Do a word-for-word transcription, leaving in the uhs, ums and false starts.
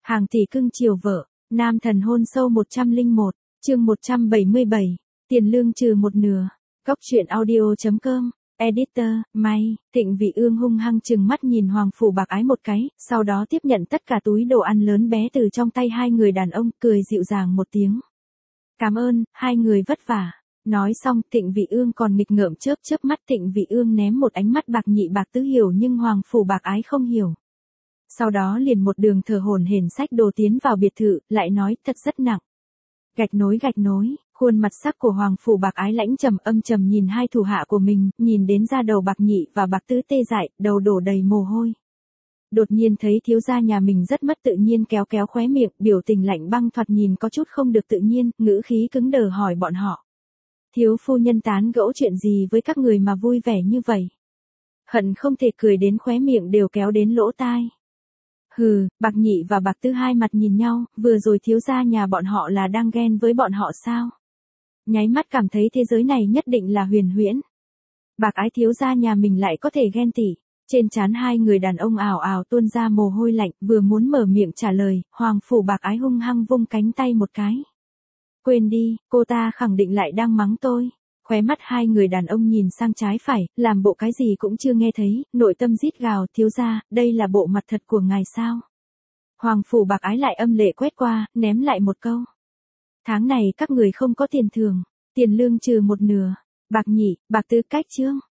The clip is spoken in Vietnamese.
Hàng tỷ cưng chiều vợ, nam thần hôn sâu một trăm lẻ một, chương một trăm bảy mươi bảy, tiền lương trừ một nửa. Góc truyện audio chấm com, editor, May, Thịnh Vị Ương hung hăng trừng mắt nhìn Hoàng Phủ Bạc Ái một cái, sau đó tiếp nhận tất cả túi đồ ăn lớn bé từ trong tay hai người đàn ông, cười dịu dàng một tiếng. Cảm ơn, hai người vất vả. Nói xong, Thịnh Vị Ương còn nghịch ngợm chớp chớp mắt. Thịnh Vị Ương ném một ánh mắt Bạc Nhị Bạc Tứ hiểu nhưng Hoàng Phủ Bạc Ái không hiểu. Sau đó liền một đường thở hổn hển xách đồ tiến vào biệt thự, lại nói thật rất nặng. Gạch nối gạch nối, khuôn mặt sắc của Hoàng Phủ Bạc Ái lãnh trầm âm trầm nhìn hai thủ hạ của mình, nhìn đến da đầu Bạc Nhị và Bạc Tứ tê dại, đầu đổ đầy mồ hôi. Đột nhiên thấy thiếu gia nhà mình rất mất tự nhiên kéo kéo khóe miệng, biểu tình lạnh băng thoạt nhìn có chút không được tự nhiên, ngữ khí cứng đờ hỏi bọn họ. Thiếu phu nhân tán gẫu chuyện gì với các người mà vui vẻ như vậy? Hận không thể cười đến khóe miệng đều kéo đến lỗ tai. Hừ, Bạc Nhị và Bạc Tứ hai mặt nhìn nhau, vừa rồi thiếu gia nhà bọn họ là đang ghen với bọn họ sao? Nháy mắt cảm thấy thế giới này nhất định là huyền huyễn. Bạc Ái thiếu gia nhà mình lại có thể ghen tị. Trên trán hai người đàn ông ào ào tuôn ra mồ hôi lạnh, vừa muốn mở miệng trả lời, Hoàng Phủ Bạc Ái hung hăng vung cánh tay một cái. Quên đi, cô ta khẳng định lại đang mắng tôi. Khóe mắt hai người đàn ông nhìn sang trái phải, làm bộ cái gì cũng chưa nghe thấy, nội tâm rít gào, thiếu gia, đây là bộ mặt thật của ngài sao? Hoàng Phủ Bạc Ái lại âm lệ quét qua, ném lại một câu. Tháng này các người không có tiền thưởng, tiền lương trừ một nửa. Bạc Nhị, Bạc Tứ cách chương.